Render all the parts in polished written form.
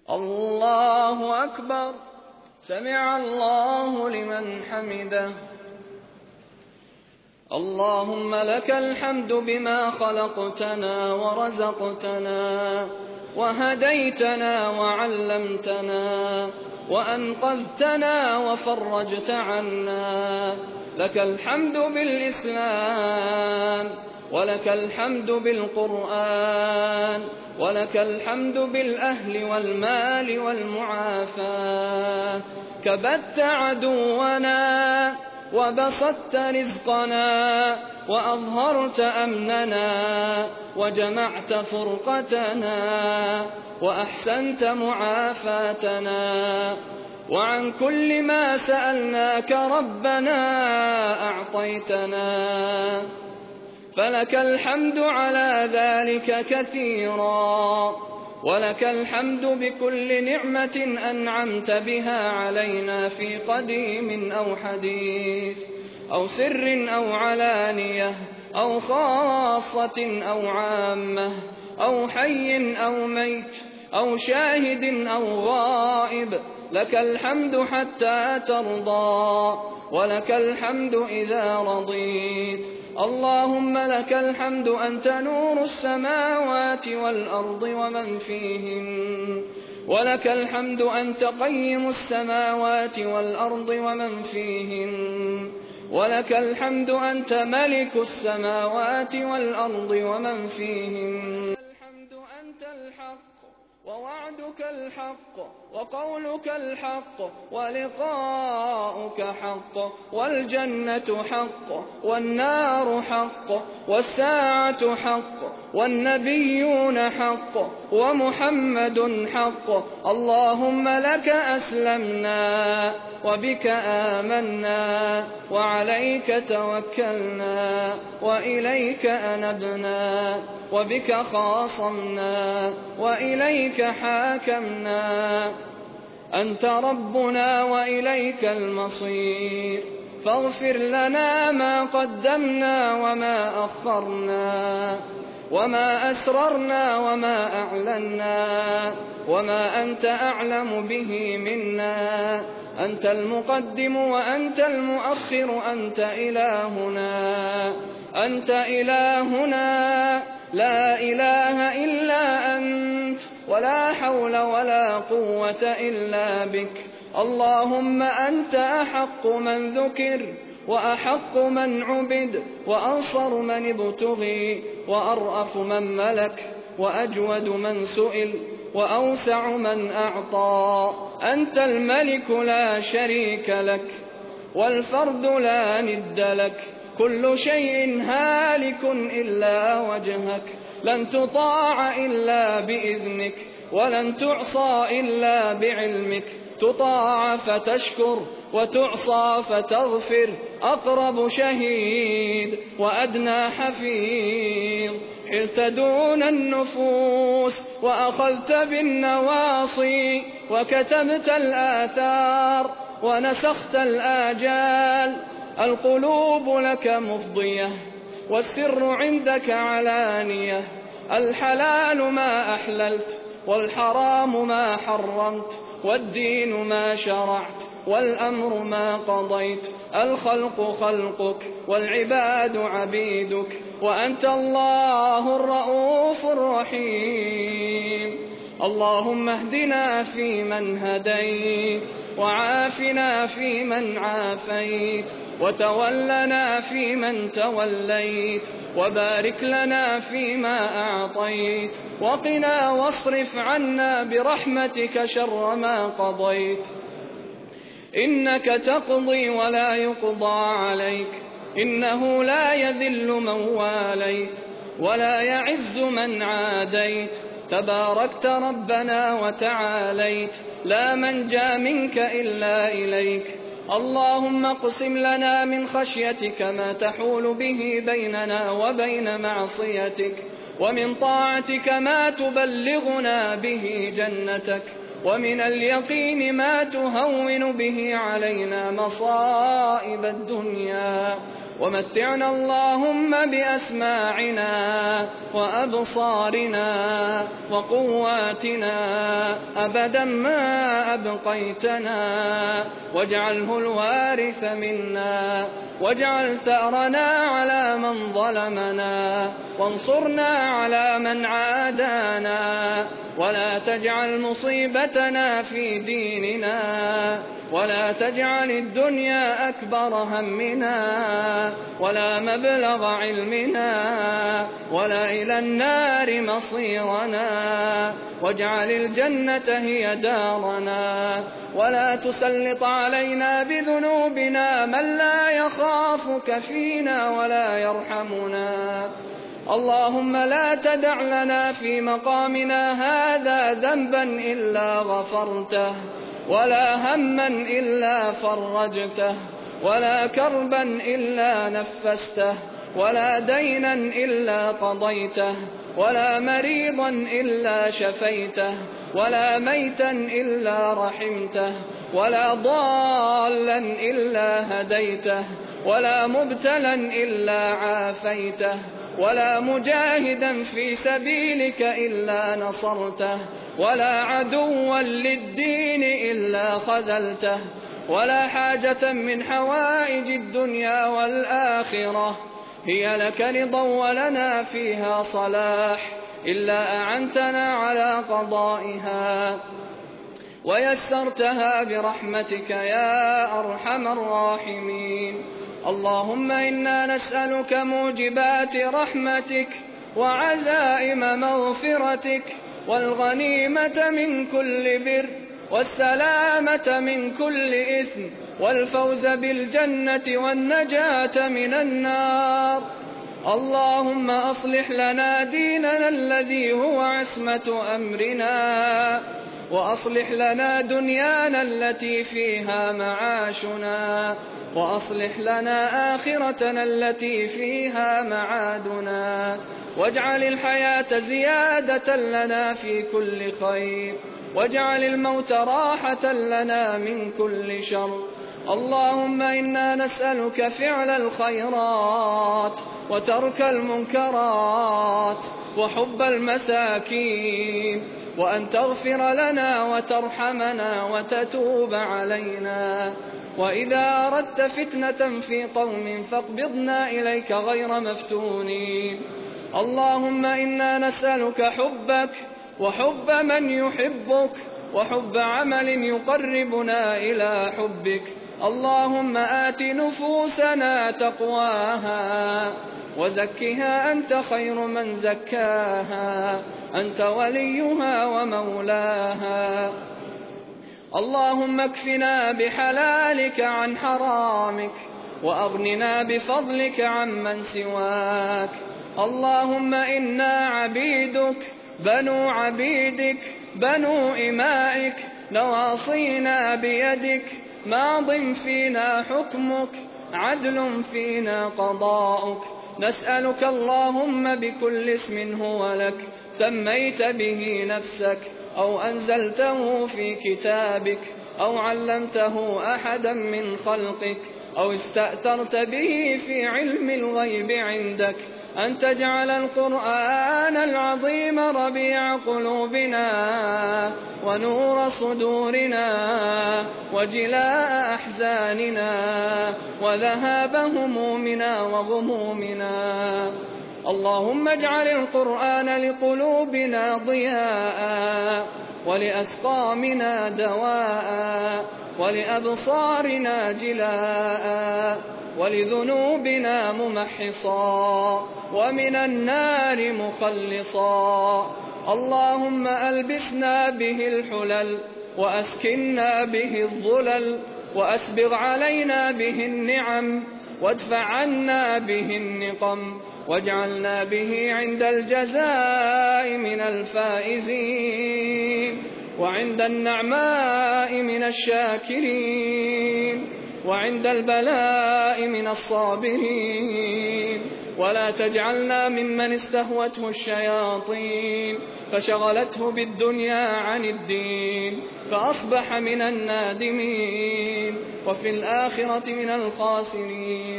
الله أكبر. سمع الله لمن حمده. اللهم لك الحمد بما خلقتنا ورزقتنا وهديتنا وعلمتنا وأنقذتنا وفرجت عنا. لك الحمد بالإسلام، ولك الحمد بالقرآن، ولك الحمد بالأهل والمال والمعافاة. كبت عدونا وبسطت رزقنا وأظهرت أمننا وجمعت فرقتنا وأحسنت معافاتنا. وعن كل ما سألناك ربنا أعطيتنا، فلك الحمد على ذلك كثيرا. ولك الحمد بكل نعمة أنعمت بها علينا في قديم أو حديث أو سر أو علانية أو خاصة أو عامة أو حي أو ميت أو شاهد أو غائب. لك الحمد حتى ترضى، ولك الحمد إذا رضيت. اللهم لك الحمد أنت نور السماوات والأرض ومن فيهن، ولك الحمد أنت قيم السماوات والأرض ومن فيهن، ولك الحمد أنت ملك السماوات والأرض ومن فيهن. الحمد أنت الحق ووعدك الحق وقولك الحق ولقاؤك حق والجنة حق والنار حق والساعة حق والنبيون حق ومحمد حق. اللهم لك أسلمنا وبك آمنا وعليك توكلنا وإليك أنبنا وبك خاصمنا وإليك حاكمنا. أنت ربنا وإليك المصير، فاغفر لنا ما قدمنا وما أخرنا وما أسررنا وما أعلنا وما أنت أعلم به منا. أنت المقدم وأنت المؤخر، أنت إلهنا، أنت إلهنا، لا إله إلا أنت، ولا حول ولا قوة إلا بك. اللهم أنت أحق من ذكر وأحق من عبد وأنصر من ابتغي وأرأف من ملك وأجود من سئل وأوسع من أعطى. أنت الملك لا شريك لك والفرد لا ند لك. كل شيء هالك إلا وجهك، لن تطاع إلا بإذنك ولن تعصى إلا بعلمك. تطاع فتشكر وتعصى فتغفر. أقرب شهيد وأدنى حفيظ. حلت دون النفوس وأخذت بالنواصي وكتبت الآثار ونسخت الآجال. القلوب لك مفضية والسر عندك علانية. الحلال ما أحللت والحرام ما حرمت، والدين ما شرعت والأمر ما قضيت. الخلق خلقك والعباد عبيدك، وأنت الله الرؤوف الرحيم. اللهم اهدنا فيمن هديت، وعافنا فيمن عافيت، وتولنا فيمن توليت، وبارك لنا فيما أعطيت، وقنا واصرف عنا برحمتك شر ما قضيت. إنك تقضي ولا يقضى عليك، إنه لا يذل من واليت ولا يعز من عاديت. تباركت ربنا وتعاليت، لا منجى منك إلا إليك. اللهم اقسم لنا من خشيتك ما تحول به بيننا وبين معصيتك، ومن طاعتك ما تبلغنا به جنتك، ومن اليقين ما تهون به علينا مصائب الدنيا. ومتعنا اللهم بأسماعنا وأبصارنا وقواتنا أبدا ما أبقيتنا، واجعله الوارث منا، واجعل ثأرنا على من ظلمنا، وانصرنا على من عادانا، ولا تجعل مصيبتنا في ديننا، ولا تجعل الدنيا أكبر همنا ولا مبلغ علمنا ولا إلى النار مصيرنا، واجعل الجنة هي دارنا، ولا تسلط علينا بذنوبنا من لا يخافك فينا ولا يرحمنا. اللهم لا تدع لنا في مقامنا هذا ذنبا إلا غفرته، ولا هما إلا فرجته، ولا كربا إلا نفسته، ولا دينا إلا قضيته، ولا مريضا إلا شفيته، ولا ميتا إلا رحمته، ولا ضالا إلا هديته، ولا مبتلا إلا عافيته، ولا مجاهدا في سبيلك إلا نصرته، ولا عدوا للدين إلا خذلته، ولا حاجة من حوائج الدنيا والآخرة هي لك رضا ولنا فيها صلاح إلا أعنتنا على قضائها ويسرتها برحمتك يا أرحم الراحمين. اللهم إنا نسألك موجبات رحمتك وعزائم مغفرتك والغنيمة من كل بر والسلامة من كل إثم والفوز بالجنة والنجاة من النار. اللهم أصلح لنا ديننا الذي هو عصمة أمرنا، وأصلح لنا دنيانا التي فيها معاشنا، وأصلح لنا آخرتنا التي فيها معادنا، واجعل الحياة زيادة لنا في كل خير، واجعل الموت راحة لنا من كل شر. اللهم إنا نسألك فعل الخيرات وترك المنكرات وحب المساكين، وأن تغفر لنا وترحمنا وتتوب علينا. وإذا أردت فتنة في قوم فاقبضنا إليك غير مفتونين. اللهم إنا نسألك حبك وحب من يحبك وحب عمل يقربنا إلى حبك. اللهم آت نفوسنا تقواها وزكها أنت خير من زكاها، أنت وليها ومولاها. اللهم اكفنا بحلالك عن حرامك وأغننا بفضلك عمن سواك. اللهم إنا عبيدك بنو عبيدك بنو إمائك، نواصينا بيدك، ماض فينا حكمك، عدل فينا قضاؤك. نسألك اللهم بكل اسم هو لك سميت به نفسك أو أنزلته في كتابك أو علمته أحدا من خلقك أو استأثرت به في علم الغيب عندك، أن تجعل القرآن العظيم ربيع قلوبنا ونور صدورنا وجلاء أحزاننا وذهاب همومنا وغمومنا. اللهم اجعل القرآن لقلوبنا ضياء ولأسقامنا دواء ولأبصارنا جلاء ولذنوبنا ممحصا ومن النار مخلصا. اللهم ألبسنا به الحلل وأسكننا به الظلل وأسبغ علينا به النعم وادفع عنا به النقم، واجعلنا به عند الجزاء من الفائزين، وعند النعماء من الشاكرين، وعند البلاء من الصابرين. ولا تجعلنا ممن استهوته الشياطين فشغلته بالدنيا عن الدين فأصبح من النادمين وفي الآخرة من الخاسرين.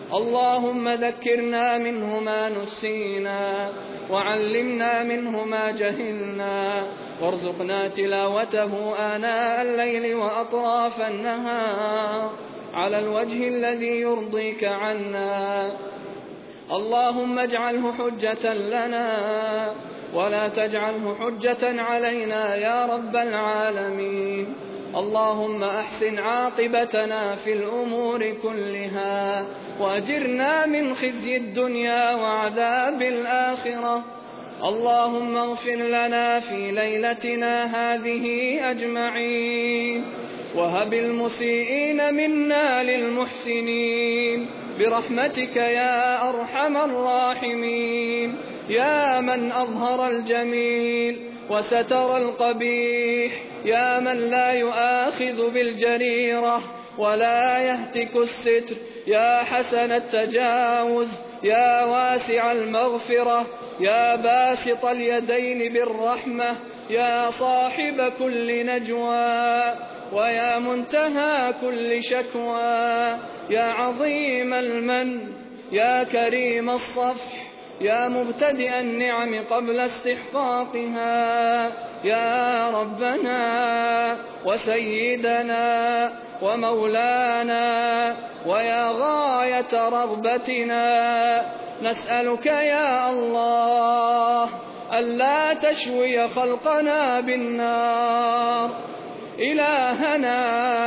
اللهم ذكرنا منه ما نسينا وعلمنا منه ما جهلنا وارزقنا تلاوته آناء الليل وأطراف النهار على الوجه الذي يرضيك عنا. اللهم اجعله حجة لنا ولا تجعله حجة علينا يا رب العالمين. اللهم أحسن عاقبتنا في الأمور كلها وأجرنا من خزي الدنيا وعذاب الآخرة. اللهم اغفر لنا في ليلتنا هذه أجمعين وهب المسيئين منا للمحسنين برحمتك يا أرحم الراحمين، يا من أظهر الجميل وستر القبيح، يا من لا يؤاخذ بالجريرة ولا يهتك الستر، يا حسن التجاوز، يا واسع المغفرة، يا باسط اليدين بالرحمة، يا صاحب كل نجوى ويا منتهى كل شكوى، يا عظيم المن، يا كريم الصفح، يا مبتدئ النعم قبل استحقاقها، يا ربنا وسيدنا ومولانا ويا غاية رغبتنا، نسألك يا الله ألا تشوي خلقنا بالنار. إلهنا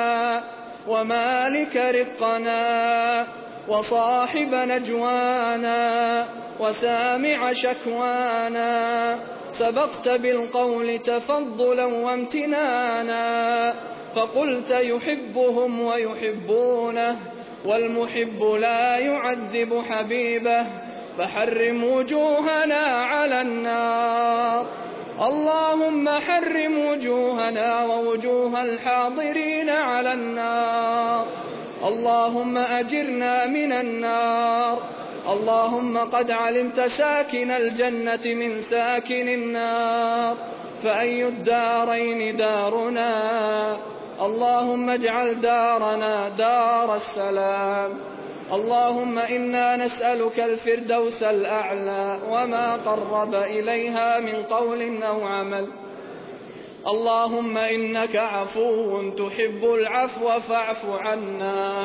ومالك رقنا وصاحب نجوانا وسامع شكوانا، سبقت بالقول تفضلا وامتنانا، فقلت يحبهم ويحبونه والمحب لا يعذب حبيبه، فحرم وجوهنا على النار. اللهم حرم وجوهنا ووجوه الحاضرين على النار. اللهم أجرنا من النار. اللهم قد علمت ساكن الجنة من ساكن النار، فأي الدارين دارنا؟ اللهم اجعل دارنا دار السلام. اللهم إنا نسألك الفردوس الأعلى وما قرب إليها من قول أو عمل. اللهم إنك عفو تحب العفو فاعف عنا.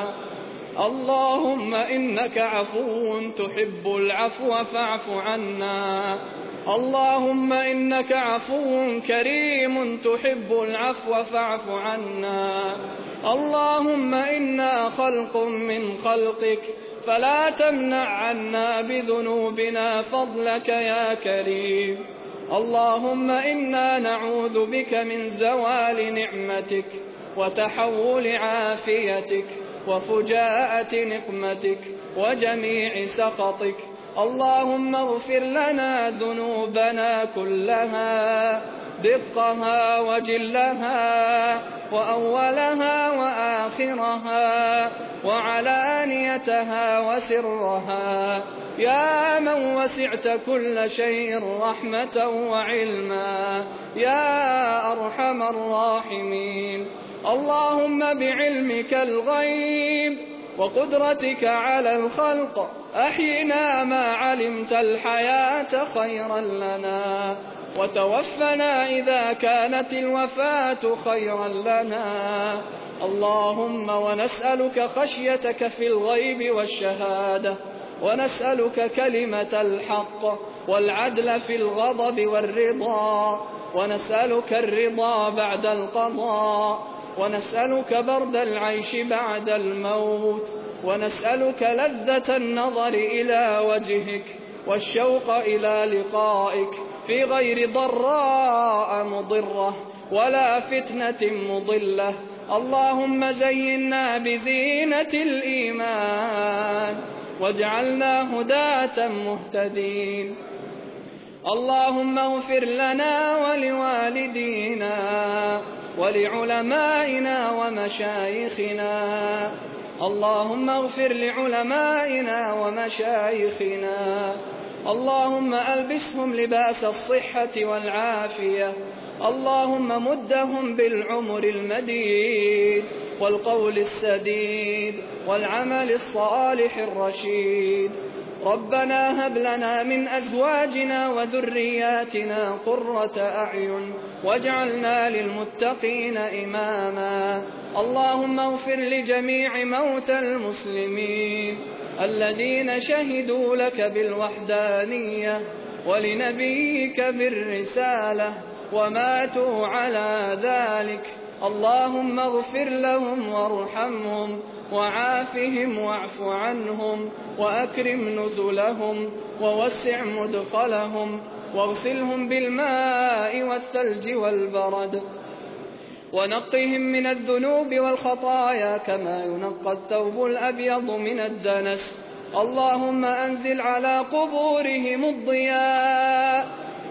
اللهم إنك عفو تحب العفو فاعف عنا. اللهم إنك عفو كريم تحب العفو فاعف عنا. اللهم إنا خلق من خلقك فلا تمنع عنا بذنوبنا فضلك يا كريم. اللهم إنا نعوذ بك من زوال نعمتك وتحول عافيتك وفجاءة نقمتك وجميع سخطك. اللهم اغفر لنا ذنوبنا كلها دقها وجلها وأولها وآخرها وعلانيتها وسرها، يا من وسعت كل شيء رحمة وعلما، يا أرحم الراحمين. اللهم بعلمك الغيب وقدرتك على الخلق أحينا ما علمت الحياة خيرا لنا، وتوفنا إذا كانت الوفاة خيرا لنا. اللهم ونسألك خشيتك في الغيب والشهادة، ونسألك كلمة الحق والعدل في الغضب والرضا، ونسألك الرضا بعد القضاء، ونسألك برد العيش بعد الموت، ونسألك لذة النظر إلى وجهك والشوق إلى لقائك في غير ضراء مضرة ولا فتنة مضلة. اللهم زينا بزينة الإيمان واجعلنا هداة مهتدين. اللهم اغفر لنا ولوالدينا ولعلمائنا ومشايخنا. اللهم اغفر لعلمائنا ومشايخنا. اللهم ألبسهم لباس الصحة والعافية، اللهم مدهم بالعمر المديد والقول السديد والعمل الصالح الرشيد. ربنا هب لنا من أزواجنا وذرياتنا قرة أعين واجعلنا للمتقين إماما. اللهم اغفر لجميع موتى المسلمين الذين شهدوا لك بالوحدانية ولنبيك بالرسالة وماتوا على ذلك. اللهم اغفر لهم وارحمهم وعافهم واعف عنهم وأكرم نزلهم ووسع مدخلهم واغسلهم بالماء والثلج والبرد ونقهم من الذنوب والخطايا كما ينقى الثوب الأبيض من الدنس. اللهم أنزل على قبورهم الضياء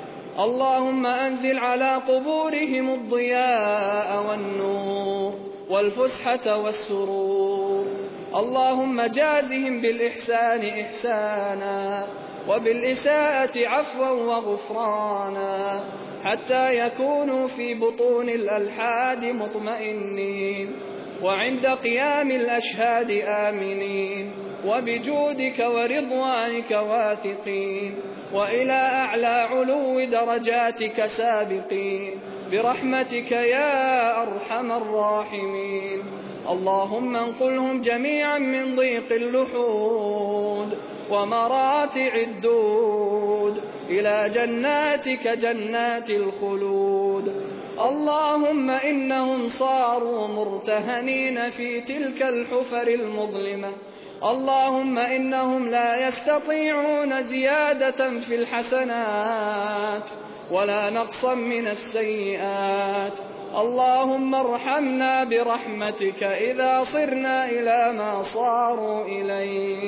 والنور والفسحة والسرور. اللهم جازهم بالإحسان إحسانا وبالإساءة عفوا وغفرانا حتى يكونوا في بطون الألحاد مطمئنين وعند قيام الأشهاد آمنين وبجودك ورضوانك واثقين وإلى أعلى علو درجاتك سابقين برحمتك يا أرحم الراحمين. اللهم انقلهم جميعا من ضيق اللحود ومراتع الدود إلى جناتك جنات الخلود. اللهم إنهم صاروا مرتهنين في تلك الحفر المظلمة. اللهم إنهم لا يستطيعون زيادة في الحسنات ولا نقصا من السيئات. اللهم ارحمنا برحمتك إذا صرنا إلى ما صاروا إليه.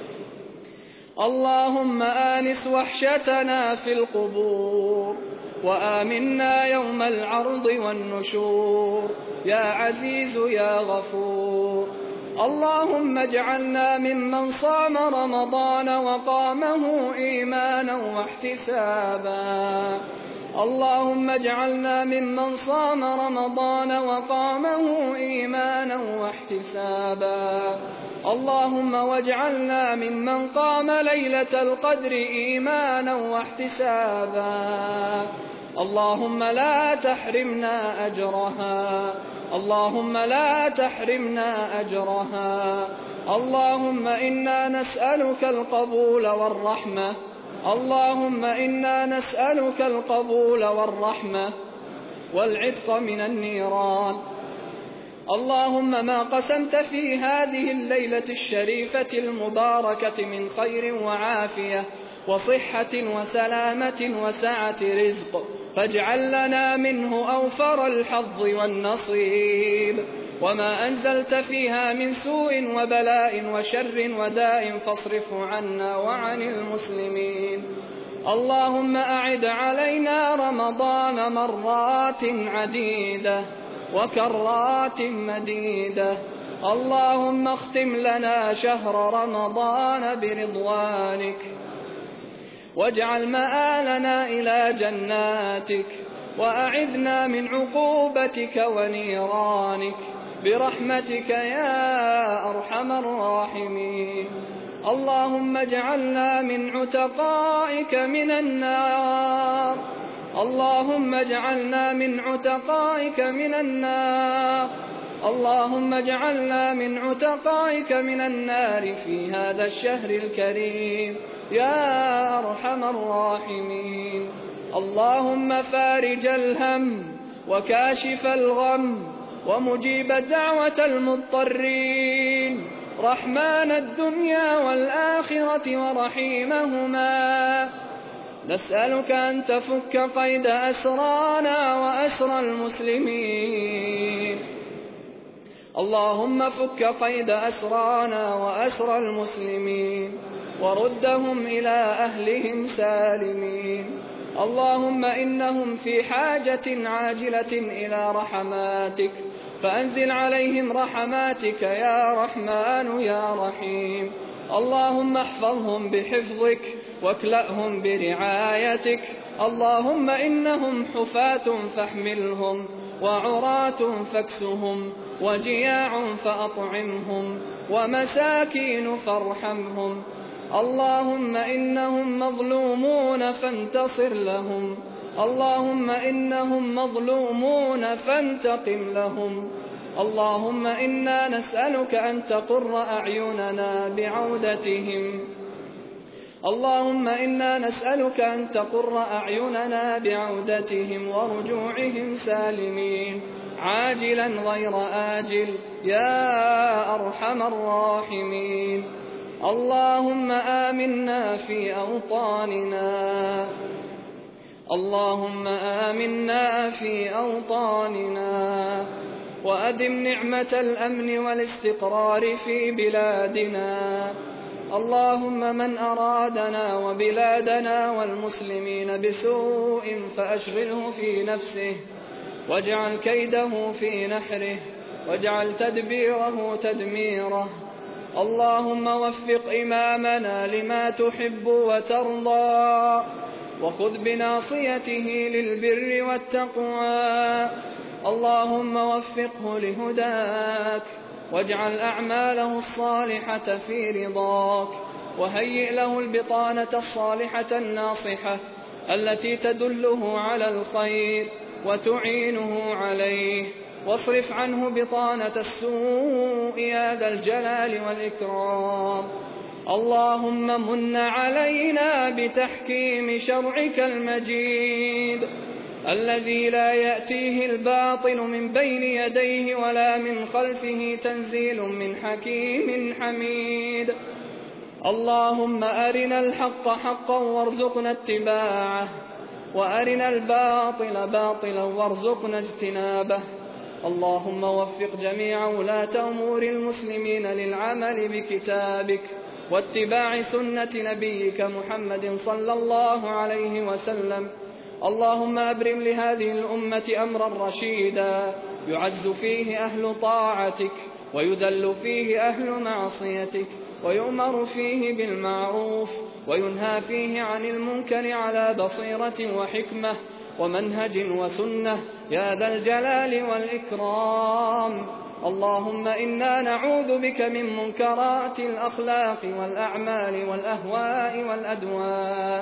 اللهم آنس وحشتنا في القبور وآمنا يوم العرض والنشور يا عزيز يا غفور. اللهم اجعلنا ممن صام رمضان وقامه إيمانا واحتسابا. اللهم اجعلنا ممن صام رمضان وقامه إيمانا واحتسابا. اللهم واجعلنا ممن قام ليلة القدر إيمانا واحتسابا. اللهم لا تحرمنا أجرها. اللهم لا تحرمنا أجرها. اللهم إنا نسألك القبول والرحمة. اللهم إنا نسألك القبول والرحمة والعتق من النيران. اللهم ما قسمت في هذه الليلة الشريفة المباركة من خير وعافية وصحة وسلامة وسعة رزق فاجعل لنا منه أوفر الحظ والنصيب. وما أنزلت فيها من سوء وبلاء وشر وداء فاصرفه عنا وعن المسلمين. اللهم أعد علينا رمضان مرات عديدة وكرات مديدة. اللهم اختم لنا شهر رمضان برضوانك واجعل مآلنا إلى جناتك وأعذنا من عقوبتك ونيرانك برحمتك يا أرحم الراحمين. اللهم اجعلنا من عتقائك من النار. اللهم اجعلنا من عتقائك من النار. اللهم اجعلنا من عتقائك من النار في هذا الشهر الكريم يا أرحم الراحمين. اللهم فارج الهم وكاشف الغم ومجيب دعوة المضطرين رحمن الدنيا والآخرة ورحيمهما. نسألك أن تفك قيد أسرانا وأسر المسلمين. اللهم فك قيد أسرانا وأسر المسلمين وردهم إلى أهلهم سالمين. اللهم إنهم في حاجة عاجلة إلى رحماتك فأنزل عليهم رحماتك يا رحمن يا رحيم. اللهم احفظهم بحفظك واكلأهم برعايتك اللهم إنهم حفاة فاحملهم، وعراة فاكسهم، وجياع فأطعمهم، ومساكين فارحمهم. اللهم إنهم مظلومون فانتصر لهم، اللهم إنهم مظلومون فانتقم لهم. اللهم إنا نسألك أن تقر أعيننا بعودتهم، اللهم إنا نسألك أن تقر أعيننا بعودتهم ورجوعهم سالمين عاجلا غير آجل يا أرحم الراحمين. اللهم آمنا في أوطاننا، اللهم آمنا في أوطاننا، وأدم نعمة الأمن والاستقرار في بلادنا. اللهم من أرادنا وبلادنا والمسلمين بسوء فأشغله في نفسه، واجعل كيده في نحره، واجعل تدبيره تدميره. اللهم وفق إمامنا لما تحب وترضى، وخذ بناصيته للبر والتقوى. اللهم وفقه لهداك، واجعل أعماله الصالحة في رضاك، وهيئ له البطانة الصالحة الناصحة التي تدله على الخير وتعينه عليه، واصرف عنه بطانة السوء يا ذا الجلال والإكرام. اللهم من علينا بتحكيم شرعك المجيد الذي لا يأتيه الباطل من بين يديه ولا من خلفه، تنزيل من حكيم حميد. اللهم أرنا الحق حقا وارزقنا اتباعه، وأرنا الباطل باطلا وارزقنا اجتنابه. اللهم وفق جميع ولاة أمور المسلمين للعمل بكتابك واتباع سنة نبيك محمد صلى الله عليه وسلم. اللهم أبرم لهذه الأمة أمرا رشيدا يعز فيه أهل طاعتك، ويذل فيه أهل معصيتك، ويؤمر فيه بالمعروف، وينهى فيه عن المنكر على بصيرة وحكمة ومنهج وسنة يا ذا الجلال والإكرام. اللهم إنا نعوذ بك من منكرات الأخلاق والأعمال والأهواء والأدواء.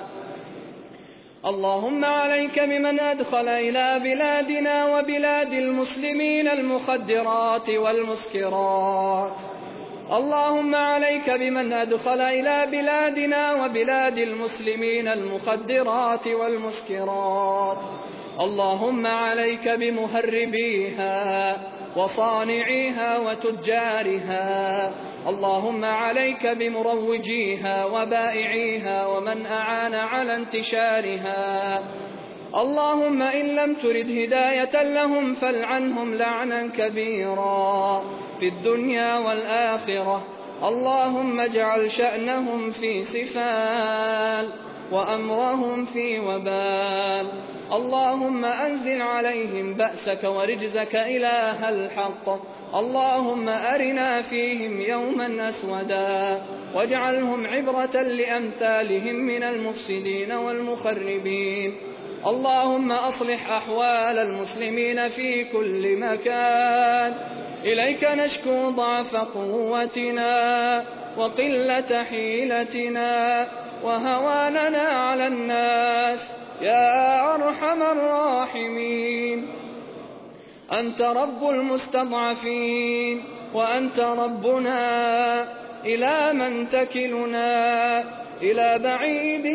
اللهم عليك بمن أدخل إلى بلادنا وبلاد المسلمين المخدرات والمسكرات. اللهم عليك بمن أدخل إلى بلادنا وبلاد المسلمين المخدرات والمسكرات. اللهم عليك بمهربيها وصانعيها وتجارها. اللهم عليك بمروجيها وبائعيها ومن أعان على انتشارها. اللهم إن لم ترد هداية لهم فالعنهم لعنا كبيرا في الدنيا والآخرة. اللهم اجعل شأنهم في سفال وأمرهم في وبال. اللهم أنزل عليهم بأسك ورجزك إله الحق. اللهم أرنا فيهم يوما أسودا، واجعلهم عبرة لأمثالهم من المفسدين والمخربين. اللهم أصلح أحوال المسلمين في كل مكان. إليك نشكو ضعف قوتنا وقلة حيلتنا وهواننا على الناس يا أرحم الراحمين. أنت رب المستضعفين وأنت ربنا، إلى من تكلنا؟ إلى بعيد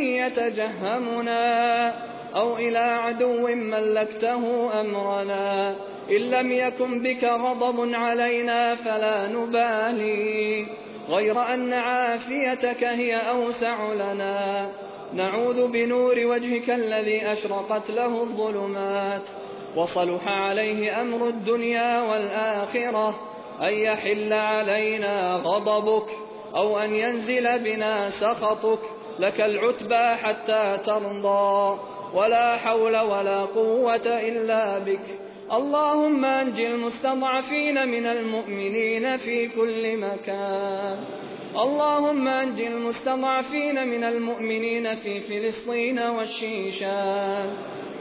يتجهمنا أو إلى عدو ملكته أمرنا؟ إن لم يكن بك غضب علينا فلا نبالي، غير أن عافيتك هي أوسع لنا. نعوذ بنور وجهك الذي أشرقت له الظلمات وصلح عليه أمر الدنيا والآخرة أن يحل علينا غضبك أو أن ينزل بنا سخطك. لك العتبى حتى ترضى، ولا حول ولا قوة إلا بك. اللهم أنج المستضعفين من المؤمنين في كل مكان. اللهم أنج المستضعفين من المؤمنين في فلسطين والشيشان.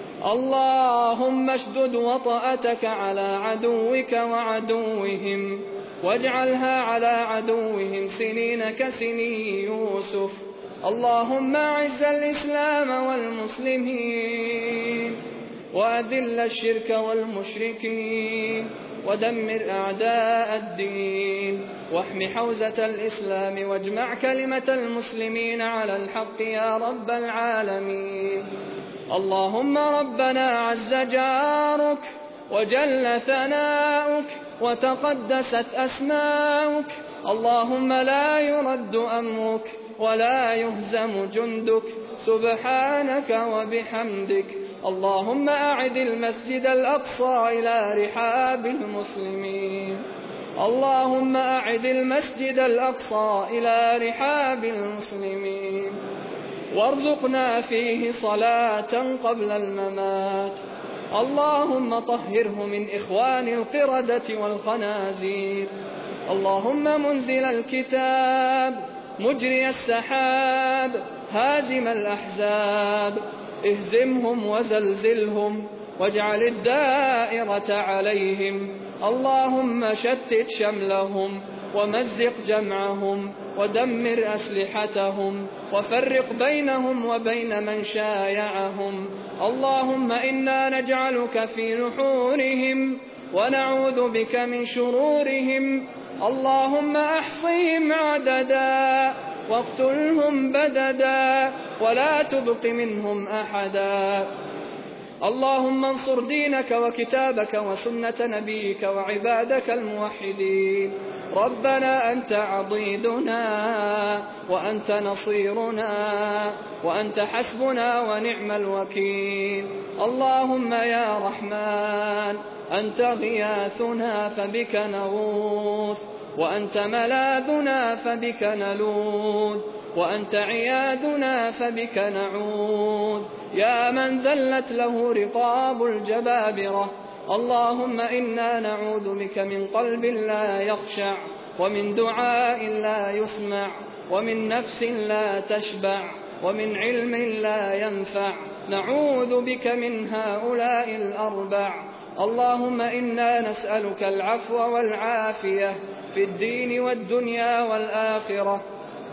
اللهم اشدد وطأتك على عدوك وعدوهم، واجعلها على عدوهم سنين كسني يوسف. اللهم أعز الإسلام والمسلمين، وأذل الشرك والمشركين، ودمر أعداء الدين، واحم حوزة الإسلام، واجمع كلمة المسلمين على الحق يا رب العالمين. اللهم ربنا عز جارك، وجل ثناؤك، وتقدست أسماؤك. اللهم لا يرد أمرك، ولا يهزم جندك، سبحانك وبحمدك. اللهم أعد المسجد الأقصى إلى رحاب المسلمين. اللهم أعد المسجد الأقصى إلى رحاب المسلمين، وارزقنا فيه صلاة قبل الممات. اللهم طهره من إخوان القردة والخنازير. اللهم منزل الكتاب، مجري السحاب، هازم الأحزاب، اهزمهم وزلزلهم، واجعل الدائرة عليهم. اللهم شتت شملهم، ومزق جمعهم، ودمر أسلحتهم، وفرق بينهم وبين من شايعهم. اللهم إنا نجعلك في نحورهم، ونعوذ بك من شرورهم. اللهم أحصهم عددا، واقتلهم بددا، ولا تبق منهم أحدا. اللهم انصر دينك وكتابك وسنة نبيك وعبادك الموحدين. ربنا أنت عضيدنا، وأنت نصيرنا، وأنت حسبنا ونعم الوكيل. اللهم يا رحمن أنت غياثنا فبك نغوث، وأنت ملاذنا فبك نلوذ، وأنت عياذنا فبك نعوذ، يا من ذلت له رقاب الجبابرة. اللهم إنا نعوذ بك من قلب لا يخشع، ومن دعاء لا يسمع، ومن نفس لا تشبع، ومن علم لا ينفع. نعوذ بك من هؤلاء الأربع. اللهم إنا نسألك العفو والعافية في الدين والدنيا والآخرة.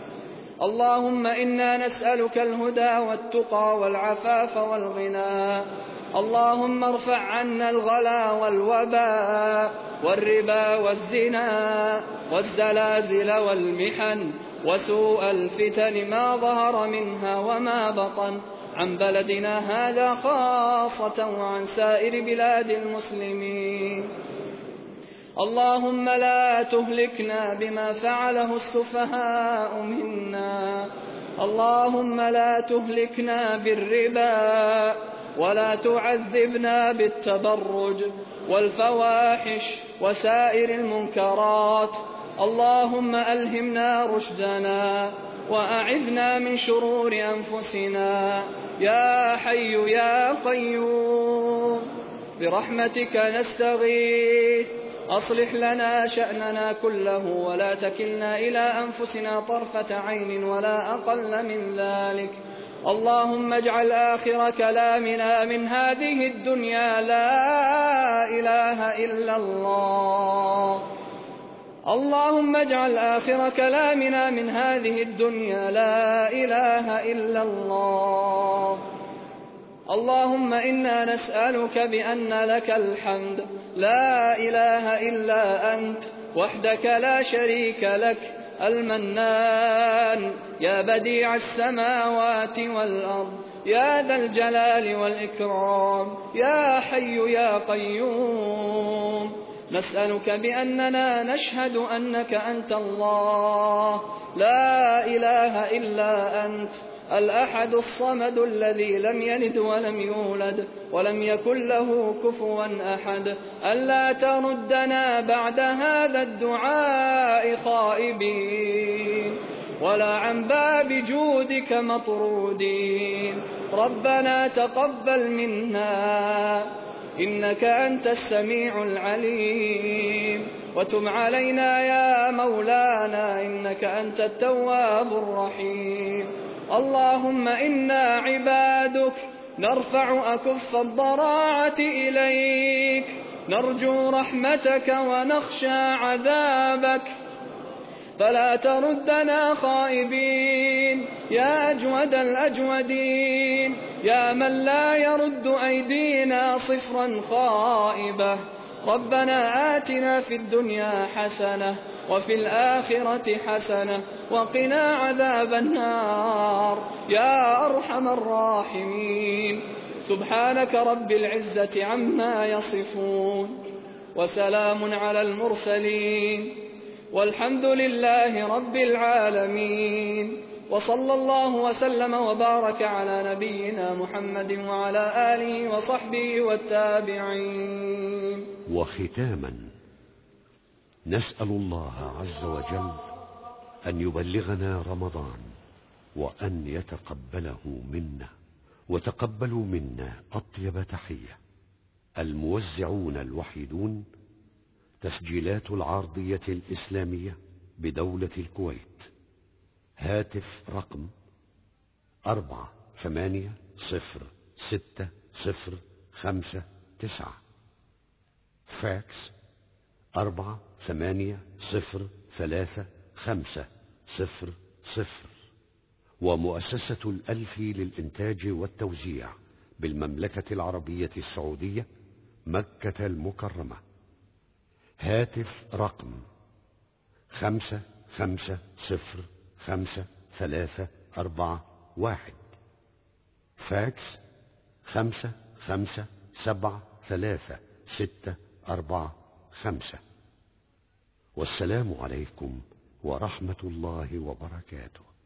اللهم إنا نسألك الهدى والتقى والعفاف والغنى. اللهم ارفع عنا الغلا والوباء والربا والزنا والزلازل والمحن وسوء الفتن ما ظهر منها وما بطن، عن بلدنا هذا خاصة وعن سائر بلاد المسلمين. اللهم لا تهلكنا بما فعله السفهاء منا. اللهم لا تهلكنا بالربا، ولا تعذبنا بالتبرج والفواحش وسائر المنكرات. اللهم ألهمنا رشدنا، وأعذنا من شرور أنفسنا. يا حي يا قيوم برحمتك نستغيث، أصلح لنا شأننا كله، ولا تكلنا إلى أنفسنا طرفة عين ولا أقل من ذلك. اللهم اجعل آخر كلامنا من هذه الدنيا لا إله إلا الله. اللهم اجعل آخر كلامنا من هذه الدنيا لا إله إلا الله. اللهم إنا نسألك بأن لك الحمد، لا إله إلا أنت وحدك لا شريك لك، المنان، يا بديع السماوات والأرض، يا ذا الجلال والإكرام، يا حي يا قيوم. نسألك بأننا نشهد أنك أنت الله، لا إله إلا أنت، الأحد الصمد الذي لم يلد ولم يولد ولم يكن له كفوا أحد، ألا تردنا بعد هذا الدعاء خائبين، ولا عن باب جودك مطرودين. ربنا تقبل منا إنك أنت السميع العليم. وتب علينا يا مولانا إنك أنت التواب الرحيم. اللهم إنا عبادك نرفع أكف الضراعة إليك، نرجو رحمتك ونخشى عذابك، فلا تردنا خائبين يا أجود الأجودين، يا من لا يرد أيدينا صفرا خائبة. ربنا آتنا في الدنيا حسنة وفي الآخرة حسنة وقنا عذاب النار يا أرحم الراحمين. سبحانك رب العزة عما يصفون، وسلام على المرسلين، والحمد لله رب العالمين. وصلى الله وسلم وبارك على نبينا محمد وعلى آله وصحبه والتابعين. وختاما نسأل الله عز وجل أن يبلغنا رمضان، وأن يتقبله منا، وتقبلوا منا أطيب تحية. الموزعون الوحيدون تسجيلات العرضية الإسلامية بدولة الكويت. هاتف رقم 480605. فاكس 48033500. ومؤسسة الألفي للإنتاج والتوزيع بالمملكة العربية السعودية، مكة المكرمة. هاتف رقم 55055341. فاكس 55733645. والسلام عليكم ورحمة الله وبركاته.